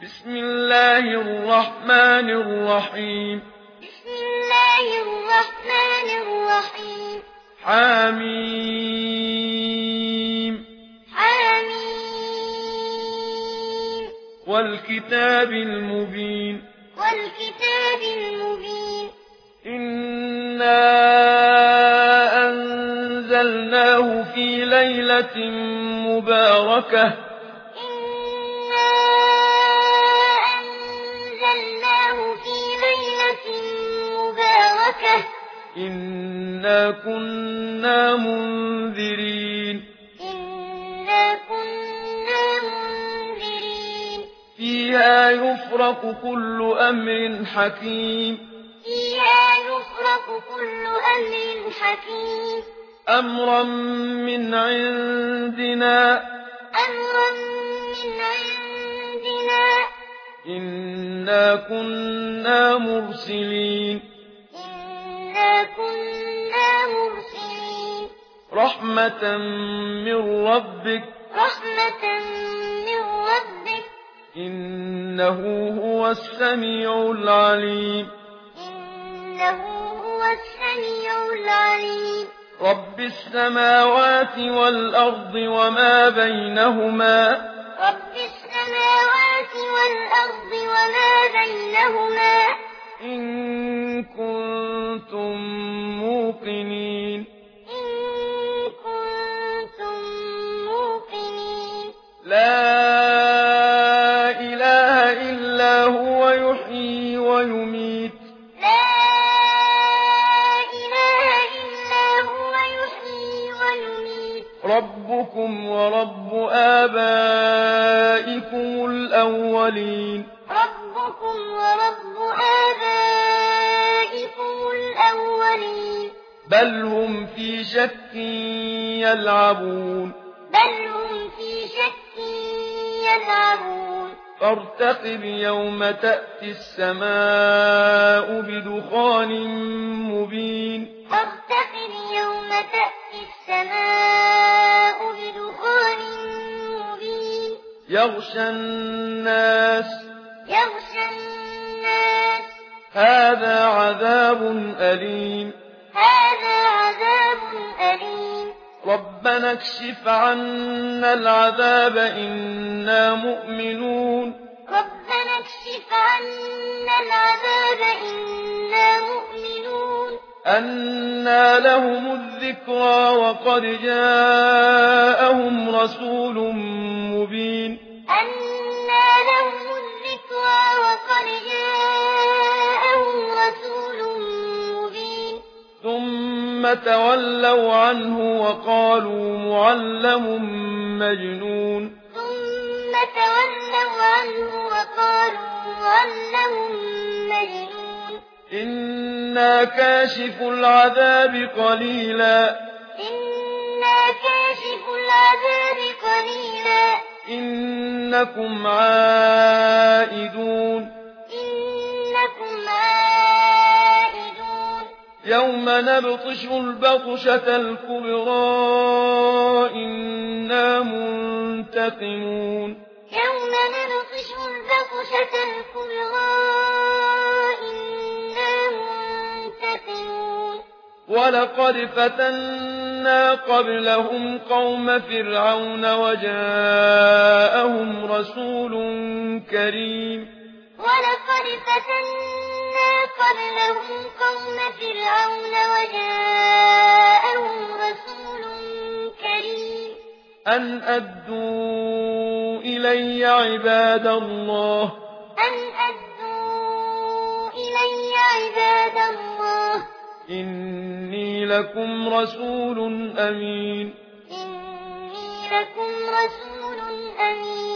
بسم الله الرحمن الرحيم بسم الله الرحمن الرحيم حميم حميم والكتاب المبين والكتاب المبين إنا أنزلناه في ليلة مباركة إنا أنزلناه في ليلة مباركة إنا كنا منذرين إنا كنا منذرين فيها يفرق كل أمر حكيم فيها يفرق كل أمر حكيم أمرا من عندنا أمرا من عندنا إنا كنا مرسلين إنا كنا مرسلين رحمة من ربك رحمة من ربك إنه هو السميع العليم إنه هو السميع العليم رب السماوات والأرض وما بينهما رب السماوات والأرض وما بينهما إن كنتم موقنين إن كنتم موقنين لا إله إلا هو يحيي ويميت لا إله إلا هو يحيي ويميت ربكم ورب آبائكم الأولين ربكم ورب آبائكم الأولين بل هم في شك يلعبون بل هم في شك يلعبون فارتقب يوم تأتي السماء بدخان مبين فارتقب يوم تأتي السماء بدخان مبين يغشى الناس هذا عذاب أليم هذا عذاب أليم ربنا اكشف عنا العذاب إنا مؤمنون ربنا اكشف عنا العذاب إنا مؤمنون أنى لهم الذكرى وقد جاءهم رسول مبين أنى لهم الذكرى وقد جاءهم رسول مبين ثم تولوا عنه وقالوا معلم مجنون ثم تولوا عنه وقالوا معلم مجنون إنا كاشف العذاب قليلا إنا كاشف العذاب قليلا إنكم عائدون إنكم عائدون يوم نبطش البطشة الكبرى إنا منتقمون يوم نبطش البطشة الكبرى إنا منتقمون ولقد فتنا قبلهم قوم فرعون وجاءهم رسول كريم ولقد فتنا قبلهم قوم فرعون وجاءهم رسول كريم أن أدوا إلي عباد الله أن أدوا إلي عباد الله إني لكم رسول أمين إني لكم رسول أمين